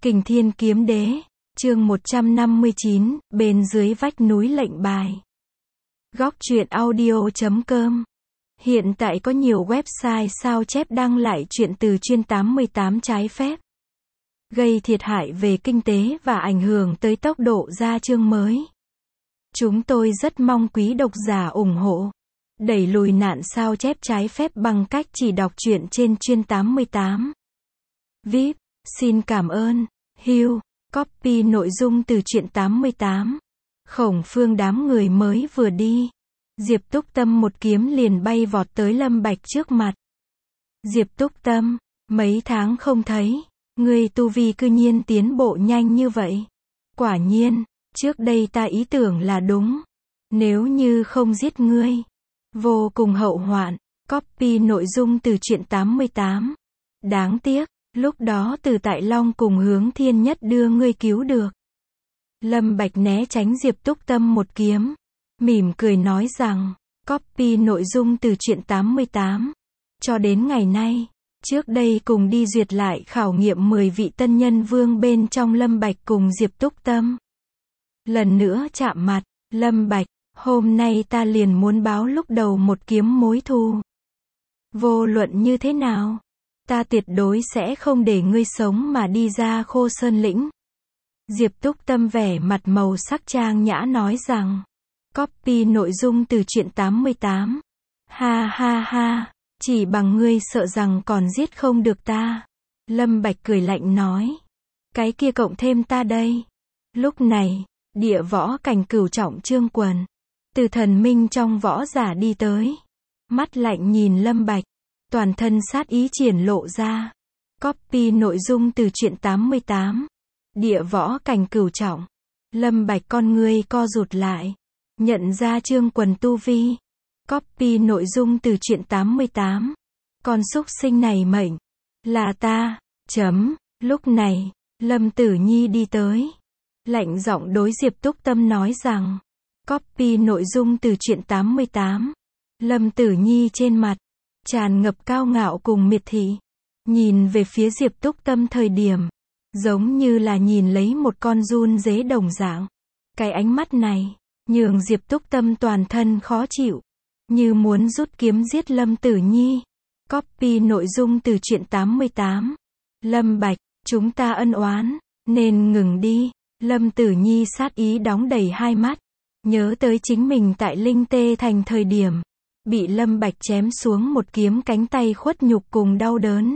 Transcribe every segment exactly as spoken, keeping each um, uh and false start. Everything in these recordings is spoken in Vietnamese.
Kình Thiên Kiếm Đế, chương một trăm năm mươi chín, bên dưới vách núi lệnh bài. Góc truyện audio chấm com. Hiện tại có nhiều website sao chép đăng lại truyện từ chuyên tám mươi tám trái phép, gây thiệt hại về kinh tế và ảnh hưởng tới tốc độ ra chương mới. Chúng tôi rất mong quý độc giả ủng hộ, đẩy lùi nạn sao chép trái phép bằng cách chỉ đọc truyện trên chuyên tám mươi tám. vê i pê, xin cảm ơn. Hugh, copy nội dung từ truyện tám mươi tám. Khổng Phương đám người mới vừa đi. Diệp Túc Tâm một kiếm liền bay vọt tới Lâm Bạch trước mặt. Diệp Túc Tâm, mấy tháng không thấy, ngươi tu vi cư nhiên tiến bộ nhanh như vậy. Quả nhiên, trước đây ta ý tưởng là đúng. Nếu như không giết ngươi, vô cùng hậu hoạn. Copy nội dung từ truyện tám mươi tám. Đáng tiếc, lúc đó Từ Tại Long cùng Hướng Thiên Nhất đưa ngươi cứu được. Lâm Bạch né tránh Diệp Túc Tâm một kiếm, mỉm cười nói rằng, copy nội dung từ truyện tám mươi tám. Cho đến ngày nay, trước đây cùng đi duyệt lại khảo nghiệm mười vị tân nhân vương bên trong Lâm Bạch cùng Diệp Túc Tâm. Lần nữa chạm mặt, Lâm Bạch, hôm nay ta liền muốn báo lúc đầu một kiếm mối thù. Vô luận như thế nào, ta tuyệt đối sẽ không để ngươi sống mà đi ra Khô Sơn Lĩnh. Diệp Túc Tâm vẻ mặt màu sắc trang nhã nói rằng, copy nội dung từ truyện tám mươi tám. Ha ha ha, chỉ bằng ngươi sợ rằng còn giết không được ta. Lâm Bạch cười lạnh nói, cái kia cộng thêm ta đây. Lúc này, địa võ cảnh cửu trọng Trương Quần, từ thần minh trong võ giả đi tới. Mắt lạnh nhìn Lâm Bạch, toàn thân sát ý triển lộ ra. Copy nội dung từ truyện tám mươi tám. Địa võ cảnh cửu trọng. Lâm Bạch con ngươi co rụt lại, nhận ra Trương Quần tu vi. Copy nội dung từ truyện tám mươi tám. Con súc sinh này mệnh là ta. Chấm. Lúc này, Lâm Tử Nhi đi tới, lạnh giọng đối Diệp Túc Tâm nói rằng, copy nội dung từ truyện tám mươi tám. Lâm Tử Nhi trên mặt tràn ngập cao ngạo cùng miệt thị, nhìn về phía Diệp Túc Tâm thời điểm, giống như là nhìn lấy một con giun dế đồng dạng. Cái ánh mắt này, nhường Diệp Túc Tâm toàn thân khó chịu, như muốn rút kiếm giết Lâm Tử Nhi. Copy nội dung từ truyện tám mươi tám. Lâm Bạch, chúng ta ân oán, nên ngừng đi. Lâm Tử Nhi sát ý đóng đầy hai mắt, nhớ tới chính mình tại Linh Tê Thành thời điểm, bị Lâm Bạch chém xuống một kiếm cánh tay khuất nhục cùng đau đớn.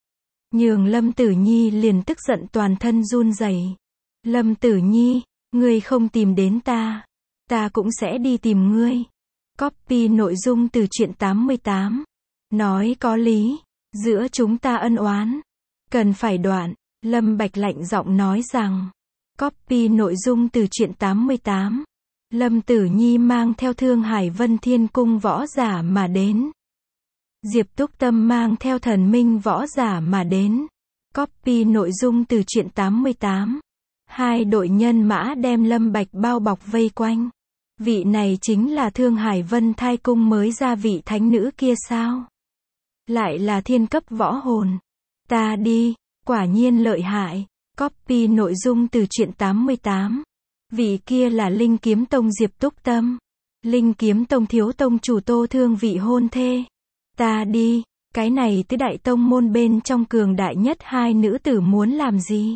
Nhường Lâm Tử Nhi liền tức giận toàn thân run rẩy. Lâm Tử Nhi, ngươi không tìm đến ta, ta cũng sẽ đi tìm ngươi. Copy nội dung từ truyện tám mươi tám. Nói có lý, giữa chúng ta ân oán, cần phải đoạn. Lâm Bạch lạnh giọng nói rằng, copy nội dung từ truyện tám mươi tám. Lâm Tử Nhi mang theo Thương Hải Vân Thiên Cung võ giả mà đến. Diệp Túc Tâm mang theo thần minh võ giả mà đến. Copy nội dung từ truyện tám mươi tám. Hai đội nhân mã đem Lâm Bạch bao bọc vây quanh. Vị này chính là Thương Hải Vân Thai Cung mới ra vị thánh nữ kia sao? Lại là thiên cấp võ hồn. Ta đi, quả nhiên lợi hại. Copy nội dung từ truyện tám mươi tám. Vị kia là Linh Kiếm Tông Diệp Túc Tâm. Linh Kiếm Tông thiếu tông chủ Tô Thương vị hôn thê. Ta đi, cái này tứ đại tông môn bên trong cường đại nhất hai nữ tử muốn làm gì?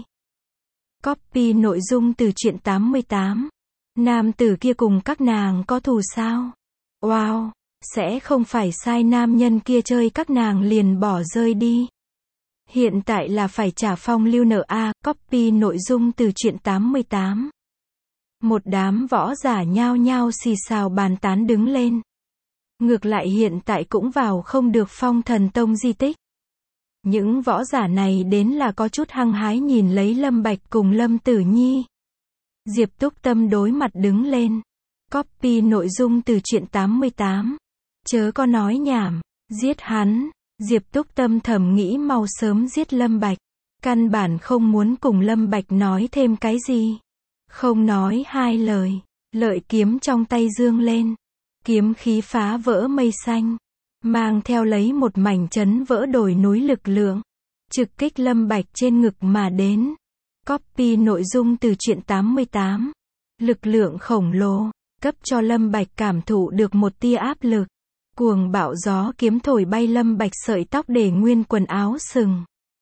Copy nội dung từ truyện tám mươi tám. Nam tử kia cùng các nàng có thù sao? Wow, sẽ không phải sai nam nhân kia chơi các nàng liền bỏ rơi đi. Hiện tại là phải trả phong lưu nợ a. Copy nội dung từ truyện tám mươi tám. Một đám võ giả nhao nhao xì xào bàn tán đứng lên. Ngược lại hiện tại cũng vào không được Phong Thần Tông di tích. Những võ giả này đến là có chút hăng hái nhìn lấy Lâm Bạch cùng Lâm Tử Nhi. Diệp Túc Tâm đối mặt đứng lên. Copy nội dung từ truyện tám mươi tám. Chớ có nói nhảm, giết hắn. Diệp Túc Tâm thầm nghĩ mau sớm giết Lâm Bạch. Căn bản không muốn cùng Lâm Bạch nói thêm cái gì. Không nói hai lời, lợi kiếm trong tay dương lên. Kiếm khí phá vỡ mây xanh, mang theo lấy một mảnh chấn vỡ đồi núi lực lượng, trực kích Lâm Bạch trên ngực mà đến. Copy nội dung từ truyện tám mươi tám. Lực lượng khổng lồ, cấp cho Lâm Bạch cảm thụ được một tia áp lực. Cuồng bạo gió kiếm thổi bay Lâm Bạch sợi tóc để nguyên quần áo sừng.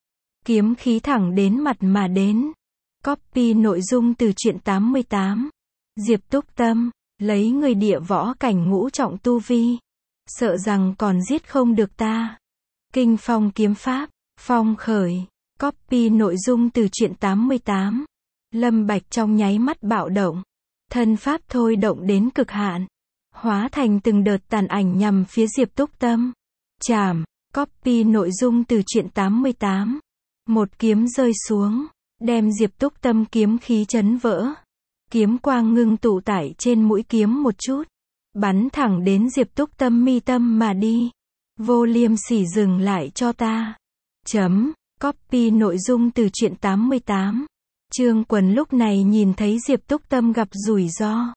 Kiếm khí thẳng đến mặt mà đến. Copy nội dung từ truyện tám mươi tám. Diệp Túc Tâm, lấy người địa võ cảnh ngũ trọng tu vi. Sợ rằng còn giết không được ta. Kinh phong kiếm pháp, phong khởi. Copy nội dung từ truyện tám mươi tám. Lâm Bạch trong nháy mắt bạo động. Thân pháp thôi động đến cực hạn. Hóa thành từng đợt tàn ảnh nhằm phía Diệp Túc Tâm. Chảm, copy nội dung từ truyện tám mươi tám. Một kiếm rơi xuống, đem Diệp Túc Tâm kiếm khí chấn vỡ. Kiếm quang ngưng tụ tại trên mũi kiếm một chút. Bắn thẳng đến Diệp Túc Tâm mi tâm mà đi. Vô Liêm Sỉ dừng lại cho ta. Chấm, copy nội dung từ truyện tám mươi tám. Trương Quần lúc này nhìn thấy Diệp Túc Tâm gặp rủi ro.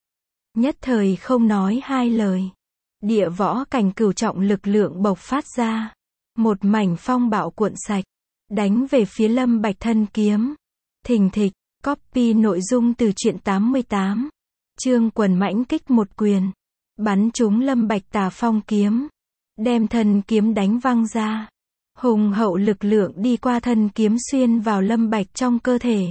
Nhất thời không nói hai lời. Địa võ cảnh cửu trọng lực lượng bộc phát ra. Một mảnh phong bạo cuộn sạch. Đánh về phía Lâm Bạch thân kiếm. Thình thịch, copy nội dung từ truyện tám mươi tám. Trương Quần mãnh kích một quyền. Bắn trúng Lâm Bạch tà phong kiếm. Đem thân kiếm đánh văng ra. Hùng hậu lực lượng đi qua thân kiếm xuyên vào Lâm Bạch trong cơ thể.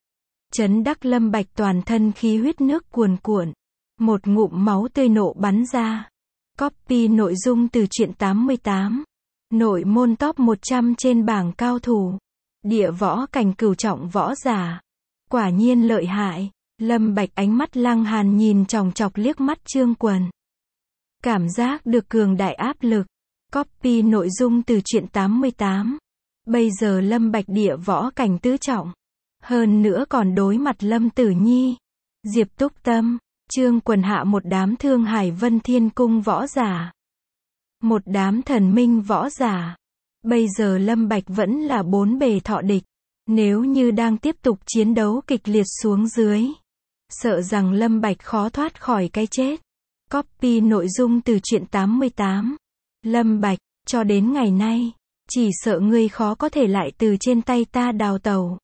Chấn đắc Lâm Bạch toàn thân khí huyết nước cuồn cuộn. Một ngụm máu tươi nộ bắn ra. Copy nội dung từ truyện tám mươi tám. Nội môn top một trăm trên bảng cao thủ. Địa võ cảnh cửu trọng võ giả. Quả nhiên lợi hại. Lâm Bạch ánh mắt lăng hàn nhìn chòng chọc liếc mắt Trương Quần. Cảm giác được cường đại áp lực. Copy nội dung từ truyện tám mươi tám. Bây giờ Lâm Bạch địa võ cảnh tứ trọng. Hơn nữa còn đối mặt Lâm Tử Nhi, Diệp Túc Tâm, Trương Quần hạ một đám Thương Hải Vân Thiên Cung võ giả. Một đám thần minh võ giả. Bây giờ Lâm Bạch vẫn là bốn bề thọ địch. Nếu như đang tiếp tục chiến đấu kịch liệt xuống dưới. Sợ rằng Lâm Bạch khó thoát khỏi cái chết. Copy nội dung từ truyện tám mươi tám. Lâm Bạch, cho đến ngày nay, chỉ sợ ngươi khó có thể lại từ trên tay ta đào tẩu.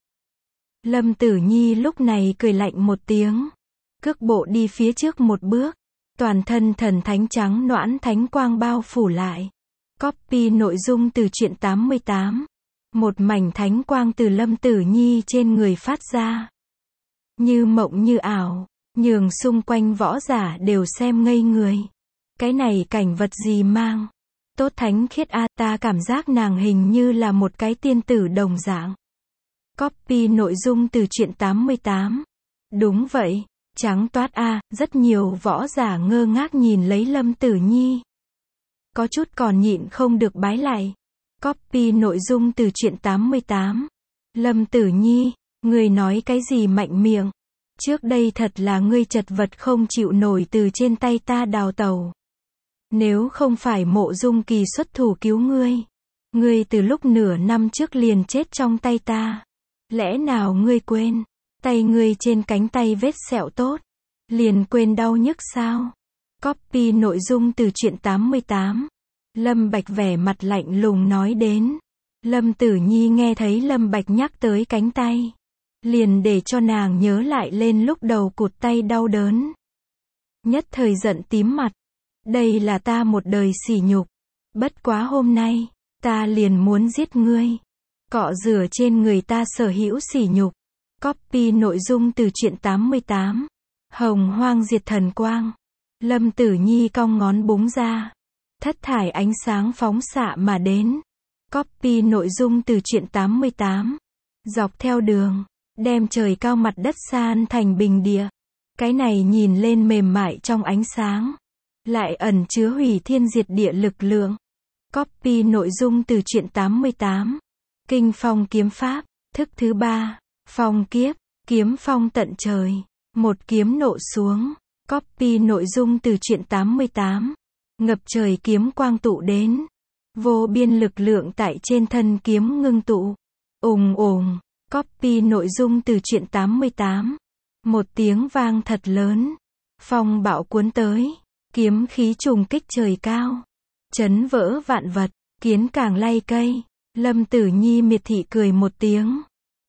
Lâm Tử Nhi lúc này cười lạnh một tiếng. Cước bộ đi phía trước một bước. Toàn thân thần thánh trắng noãn thánh quang bao phủ lại. Copy nội dung từ truyện tám mươi tám. Một mảnh thánh quang từ Lâm Tử Nhi trên người phát ra. Như mộng như ảo, nhường xung quanh võ giả đều xem ngây người. Cái này cảnh vật gì mang? Tốt thánh khiết a, ta cảm giác nàng hình như là một cái tiên tử đồng dạng. Copy nội dung từ truyện tám mươi tám. Đúng vậy, trắng toát a, rất nhiều võ giả ngơ ngác nhìn lấy Lâm Tử Nhi. Có chút còn nhịn không được bái lạy. Copy nội dung từ truyện tám mươi tám. Lâm Tử Nhi, ngươi nói cái gì mạnh miệng? Trước đây thật là ngươi chật vật không chịu nổi từ trên tay ta đào tẩu. Nếu không phải Mộ Dung Kỳ xuất thủ cứu ngươi, ngươi từ lúc nửa năm trước liền chết trong tay ta. Lẽ nào ngươi quên, tay ngươi trên cánh tay vết sẹo tốt, liền quên đau nhức sao? Copy nội dung từ truyện tám mươi tám. Lâm Bạch vẻ mặt lạnh lùng nói đến. Lâm Tử Nhi nghe thấy Lâm Bạch nhắc tới cánh tay, liền để cho nàng nhớ lại lên lúc đầu cụt tay đau đớn. Nhất thời giận tím mặt. Đây là ta một đời sỉ nhục. Bất quá hôm nay, ta liền muốn giết ngươi. Cọ rửa trên người ta sở hữu sỉ nhục. Copy nội dung từ truyện tám mươi tám. Hồng Hoang Diệt Thần Quang. Lâm Tử Nhi cong ngón búng ra. Thất thải ánh sáng phóng xạ mà đến. Copy nội dung từ truyện tám mươi tám. Dọc theo đường, đem trời cao mặt đất san thành bình địa. Cái này nhìn lên mềm mại trong ánh sáng, lại ẩn chứa hủy thiên diệt địa lực lượng. Copy nội dung từ truyện tám mươi tám. Kinh phong kiếm pháp, thức thứ ba, phong kiếp, kiếm phong tận trời. Một kiếm nộ xuống. Copy nội dung từ truyện tám mươi tám. Ngập trời kiếm quang tụ đến. Vô biên lực lượng tại trên thân kiếm ngưng tụ. Ùng ùng. Copy nội dung từ truyện tám mươi tám. Một tiếng vang thật lớn. Phong bão cuốn tới. Kiếm khí trùng kích trời cao. Chấn vỡ vạn vật. Kiến càng lay cây. Lâm Tử Nhi miệt thị cười một tiếng.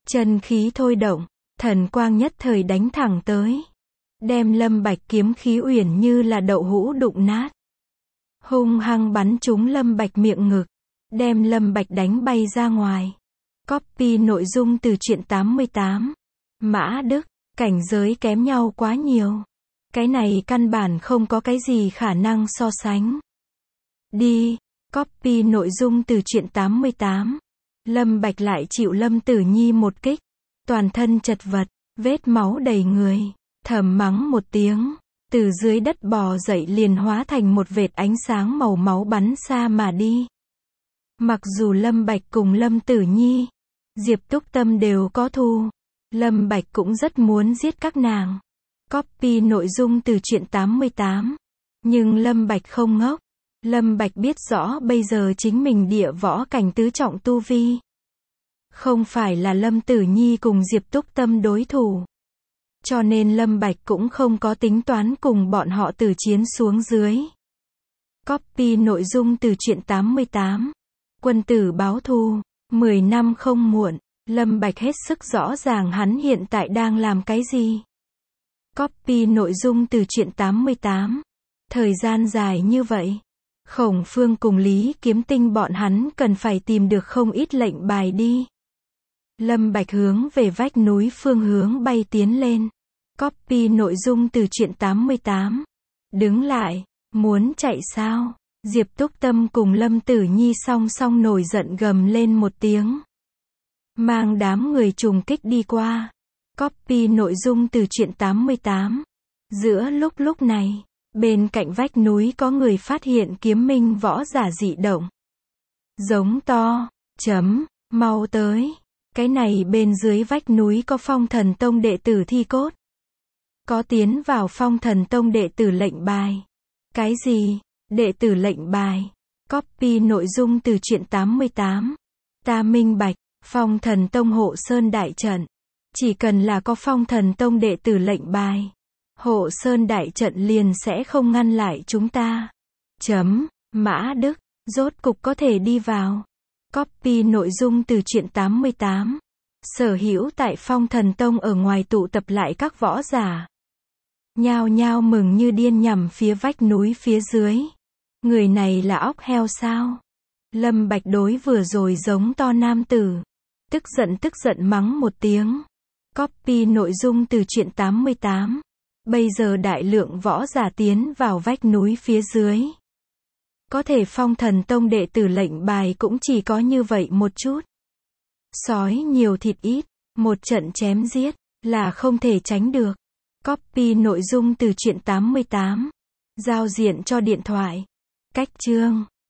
Chân khí thôi động, thần quang nhất thời đánh thẳng tới. Đem Lâm Bạch kiếm khí uyển như là đậu hũ đụng nát. Hung hăng bắn trúng Lâm Bạch miệng ngực. Đem Lâm Bạch đánh bay ra ngoài. Copy nội dung từ truyện tám mươi tám. Mã Đức, cảnh giới kém nhau quá nhiều. Cái này căn bản không có cái gì khả năng so sánh. Đi, copy nội dung từ truyện tám mươi tám. Lâm Bạch lại chịu Lâm Tử Nhi một kích. Toàn thân chật vật, vết máu đầy người. Thầm mắng một tiếng. Từ dưới đất bò dậy liền hóa thành một vệt ánh sáng màu máu bắn xa mà đi. Mặc dù Lâm Bạch cùng Lâm Tử Nhi, Diệp Túc Tâm đều có thù. Lâm Bạch cũng rất muốn giết các nàng. Copy nội dung từ truyện tám mươi tám. Nhưng Lâm Bạch không ngốc. Lâm Bạch biết rõ bây giờ chính mình địa võ cảnh tứ trọng tu vi. Không phải là Lâm Tử Nhi cùng Diệp Túc Tâm đối thủ. Cho nên Lâm Bạch cũng không có tính toán cùng bọn họ tử chiến xuống dưới. Copy nội dung từ truyện tám mươi tám. Quân tử báo thù, mười năm không muộn. Lâm Bạch hết sức rõ ràng hắn hiện tại đang làm cái gì. Copy nội dung từ truyện tám mươi tám. Thời gian dài như vậy, Khổng Phương cùng Lý Kiếm Tinh bọn hắn cần phải tìm được không ít lệnh bài đi. Lâm Bạch hướng về vách núi phương hướng bay tiến lên. Copy nội dung từ truyện tám mươi tám. Đứng lại, muốn chạy sao? Diệp Túc Tâm cùng Lâm Tử Nhi song song nổi giận gầm lên một tiếng. Mang đám người trùng kích đi qua. Copy nội dung từ truyện tám mươi tám. Giữa lúc lúc này, bên cạnh vách núi có người phát hiện kiếm minh võ giả dị động. Giống to, chấm, mau tới. Cái này bên dưới vách núi có Phong Thần Tông đệ tử thi cốt. Có tiến vào Phong Thần Tông đệ tử lệnh bài. Cái gì? Đệ tử lệnh bài. Copy nội dung từ truyện tám mươi tám. Ta minh bạch, Phong Thần Tông hộ sơn đại trận. Chỉ cần là có Phong Thần Tông đệ tử lệnh bài, hộ sơn đại trận liền sẽ không ngăn lại chúng ta. Chấm, Mã Đức, rốt cục có thể đi vào. Copy nội dung từ truyện tám mươi tám. Sở hữu tại Phong Thần Tông ở ngoài tụ tập lại các võ giả. Nhao nhao mừng như điên nhằm phía vách núi phía dưới. Người này là óc heo sao? Lâm Bạch đối vừa rồi giống to nam tử. Tức giận tức giận mắng một tiếng. Copy nội dung từ truyện tám mươi tám. Bây giờ đại lượng võ giả tiến vào vách núi phía dưới. Có thể Phong Thần Tông đệ tử lệnh bài cũng chỉ có như vậy một chút. Sói nhiều thịt ít, một trận chém giết, là không thể tránh được. Copy nội dung từ truyện tám mươi tám. Giao diện cho điện thoại. Cách chương